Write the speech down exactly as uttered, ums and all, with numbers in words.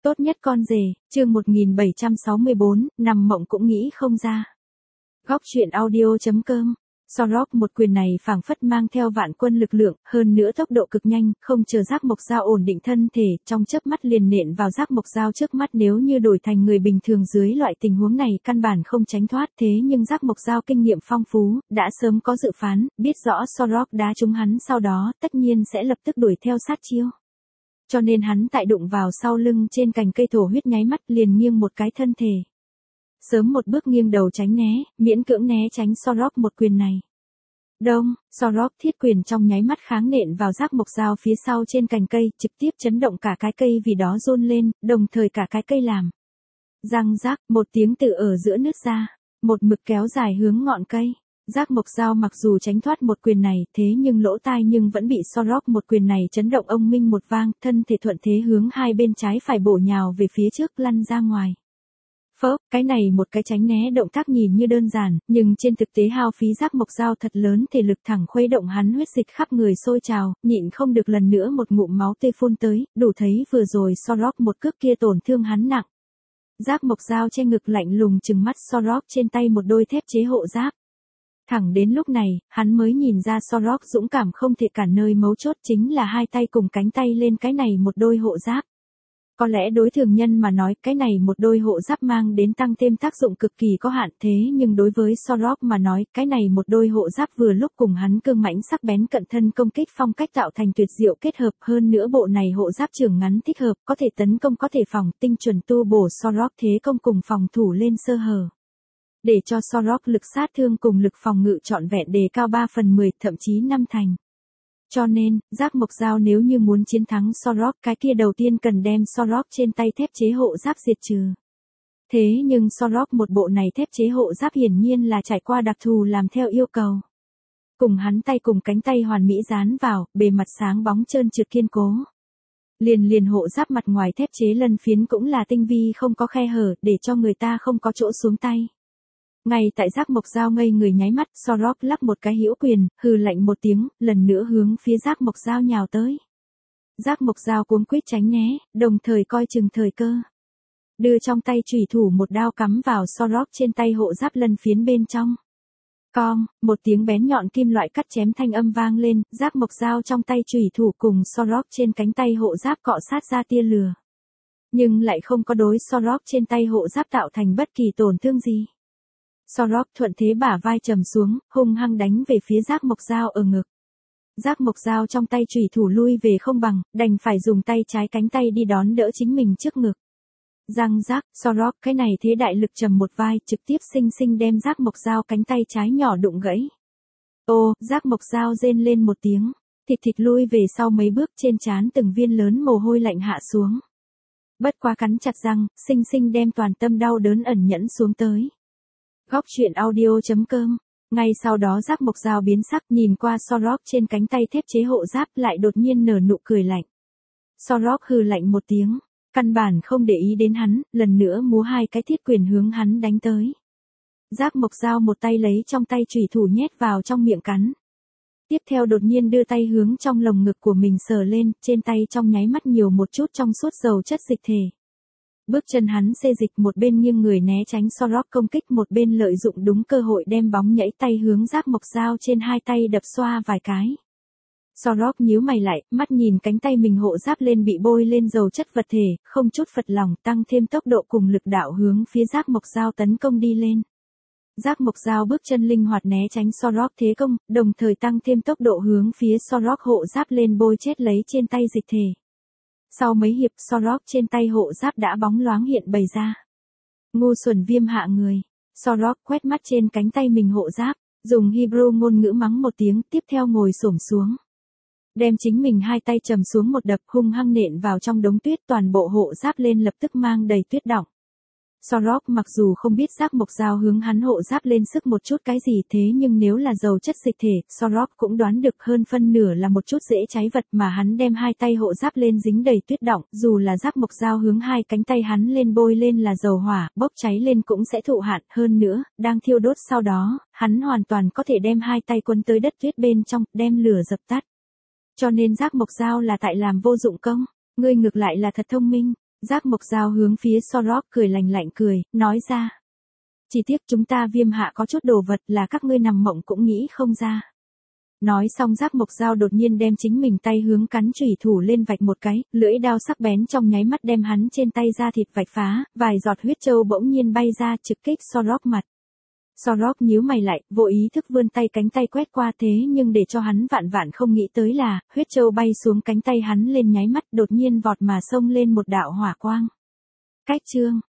Tốt nhất con rể, chương một nghìn bảy trăm sáu mươi bốn, nằm mộng cũng nghĩ không ra. Góc truyện audio chấm com. Sorok một quyền này phảng phất mang theo vạn quân lực lượng, hơn nữa tốc độ cực nhanh, không chờ Giác Mộc Dao ổn định thân thể, trong chớp mắt liền nện vào Giác Mộc Dao trước mắt. Nếu như đổi thành người bình thường dưới loại tình huống này căn bản không tránh thoát, thế nhưng Giác Mộc Dao kinh nghiệm phong phú, đã sớm có dự phán, biết rõ Sorok đá trúng hắn sau đó, tất nhiên sẽ lập tức đuổi theo sát chiêu. Cho nên hắn tại đụng vào sau lưng trên cành cây thổ huyết nháy mắt liền nghiêng một cái thân thể. Sớm một bước nghiêng đầu tránh né, miễn cưỡng né tránh Sorok một quyền này. Đông, Sorok thiết quyền trong nháy mắt kháng nện vào Giác Mộc Dao phía sau trên cành cây, trực tiếp chấn động cả cái cây vì đó run lên, đồng thời cả cái cây làm. Răng rác, một tiếng từ ở giữa nứt ra, một mực kéo dài hướng ngọn cây. Giác Mộc Dao mặc dù tránh thoát một quyền này, thế nhưng lỗ tai nhưng vẫn bị Sorok một quyền này chấn động ông minh một vang, thân thể thuận thế hướng hai bên trái phải bổ nhào về phía trước lăn ra ngoài. Phớp, cái này một cái tránh né động tác nhìn như đơn giản, nhưng trên thực tế hao phí Giác Mộc Dao thật lớn, thể lực thẳng khuấy động hắn huyết dịch khắp người sôi trào, nhịn không được lần nữa một ngụm máu tươi phun tới, đủ thấy vừa rồi Sorok một cước kia tổn thương hắn nặng. Giác Mộc Dao che ngực lạnh lùng trừng mắt Sorok trên tay một đôi thép chế hộ giáp. Thẳng đến lúc này, hắn mới nhìn ra Sorok dũng cảm không thể cản, nơi mấu chốt chính là hai tay cùng cánh tay lên cái này một đôi hộ giáp. Có lẽ đối thường nhân mà nói cái này một đôi hộ giáp mang đến tăng thêm tác dụng cực kỳ có hạn, thế nhưng đối với Sorok mà nói cái này một đôi hộ giáp vừa lúc cùng hắn cương mãnh sắc bén cận thân công kích phong cách tạo thành tuyệt diệu kết hợp, hơn nữa bộ này hộ giáp trường ngắn thích hợp, có thể tấn công có thể phòng, tinh chuẩn tu bổ Sorok thế công cùng phòng thủ lên sơ hở. Để cho Sorok lực sát thương cùng lực phòng ngự trọn vẹn đề cao ba phần mười, thậm chí năm thành. Cho nên, Giác Mộc Dao nếu như muốn chiến thắng Sorok, cái kia đầu tiên cần đem Sorok trên tay thép chế hộ giáp diệt trừ. Thế nhưng Sorok một bộ này thép chế hộ giáp hiển nhiên là trải qua đặc thù làm theo yêu cầu. Cùng hắn tay cùng cánh tay hoàn mỹ dán vào, bề mặt sáng bóng trơn trượt kiên cố. Liền liền hộ giáp mặt ngoài thép chế lân phiến cũng là tinh vi không có khe hở, để cho người ta không có chỗ xuống tay. Ngay tại Giác Mộc Dao ngây người nháy mắt, Sorok lắc một cái hữu quyền, hừ lạnh một tiếng, lần nữa hướng phía Giác Mộc Dao nhào tới. Giác Mộc Dao cuống quýt tránh né, đồng thời coi chừng thời cơ. Đưa trong tay chủy thủ một đao cắm vào Sorok trên tay hộ giáp lân phiến bên trong. Cong, một tiếng bén nhọn kim loại cắt chém thanh âm vang lên, Giác Mộc Dao trong tay chủy thủ cùng Sorok trên cánh tay hộ giáp cọ sát ra tia lửa. Nhưng lại không có đối Sorok trên tay hộ giáp tạo thành bất kỳ tổn thương gì. Sorok thuận thế bả vai trầm xuống, hung hăng đánh về phía Giác Mộc Dao ở ngực. Giác Mộc Dao trong tay chủy thủ lui về không bằng, đành phải dùng tay trái cánh tay đi đón đỡ chính mình trước ngực. Răng rác, Sorok cái này thế đại lực trầm một vai, trực tiếp xinh xinh đem Giác Mộc Dao cánh tay trái nhỏ đụng gãy. Ô, Giác Mộc Dao rên lên một tiếng, thịt thịt lui về sau mấy bước, trên trán từng viên lớn mồ hôi lạnh hạ xuống. Bất quá cắn chặt răng, xinh xinh đem toàn tâm đau đớn ẩn nhẫn xuống tới. Góc truyện audio chấm com. Ngay sau đó Giác Mộc Dao biến sắc, nhìn qua Sorok trên cánh tay thép chế hộ giáp, lại đột nhiên nở nụ cười lạnh. Sorok hừ lạnh một tiếng, căn bản không để ý đến hắn, lần nữa múa hai cái thiết quyền hướng hắn đánh tới. Giác Mộc Dao một tay lấy trong tay chủy thủ nhét vào trong miệng cắn. Tiếp theo đột nhiên đưa tay hướng trong lồng ngực của mình sờ lên, trên tay trong nháy mắt nhiều một chút trong suốt dầu chất dịch thể. Bước chân hắn xê dịch, một bên nghiêng người né tránh Sorok công kích, một bên lợi dụng đúng cơ hội đem bóng nhảy tay hướng Giác Mộc Dao trên hai tay đập xoa vài cái. Sorok nhíu mày lại, mắt nhìn cánh tay mình hộ giáp lên bị bôi lên dầu chất vật thể, không chút phật lòng, tăng thêm tốc độ cùng lực đạo hướng phía Giác Mộc Dao tấn công đi lên. Giác Mộc Dao bước chân linh hoạt né tránh Sorok thế công, đồng thời tăng thêm tốc độ hướng phía Sorok hộ giáp lên bôi chết lấy trên tay dịch thể. Sau mấy hiệp, Sorok trên tay hộ giáp đã bóng loáng hiện bày ra. Ngu xuẩn viêm hạ người. Sorok quét mắt trên cánh tay mình hộ giáp, dùng Hebrew ngôn ngữ mắng một tiếng, tiếp theo ngồi xổm xuống. Đem chính mình hai tay trầm xuống một đập, hung hăng nện vào trong đống tuyết, toàn bộ hộ giáp lên lập tức mang đầy tuyết đọng. Sorok mặc dù không biết Giác Mộc Dao hướng hắn hộ giáp lên sức một chút cái gì, thế nhưng nếu là dầu chất dịch thể, Sorok cũng đoán được hơn phân nửa là một chút dễ cháy vật, mà hắn đem hai tay hộ giáp lên dính đầy tuyết đọng, dù là Giác Mộc Dao hướng hai cánh tay hắn lên bôi lên là dầu hỏa, bốc cháy lên cũng sẽ thụ hạn, hơn nữa, đang thiêu đốt sau đó, hắn hoàn toàn có thể đem hai tay quấn tới đất tuyết bên trong, đem lửa dập tắt. Cho nên Giác Mộc Dao là tại làm vô dụng công, ngươi ngược lại là thật thông minh. Giác Mộc Dao hướng phía Sorok cười lành lạnh cười, nói ra. Chỉ tiếc chúng ta Viêm Hạ có chút đồ vật là các ngươi nằm mộng cũng nghĩ không ra. Nói xong Giác Mộc Dao đột nhiên đem chính mình tay hướng cắn chủy thủ lên vạch một cái, lưỡi đao sắc bén trong nháy mắt đem hắn trên tay da thịt vạch phá, vài giọt huyết châu bỗng nhiên bay ra trực kích Sorok mặt. Sorok nhíu mày lại, vô ý thức vươn tay cánh tay quét qua thế nhưng để cho hắn vạn vạn không nghĩ tới là, huyết châu bay xuống cánh tay hắn lên nháy mắt đột nhiên vọt mà xông lên một đạo hỏa quang. Cách chương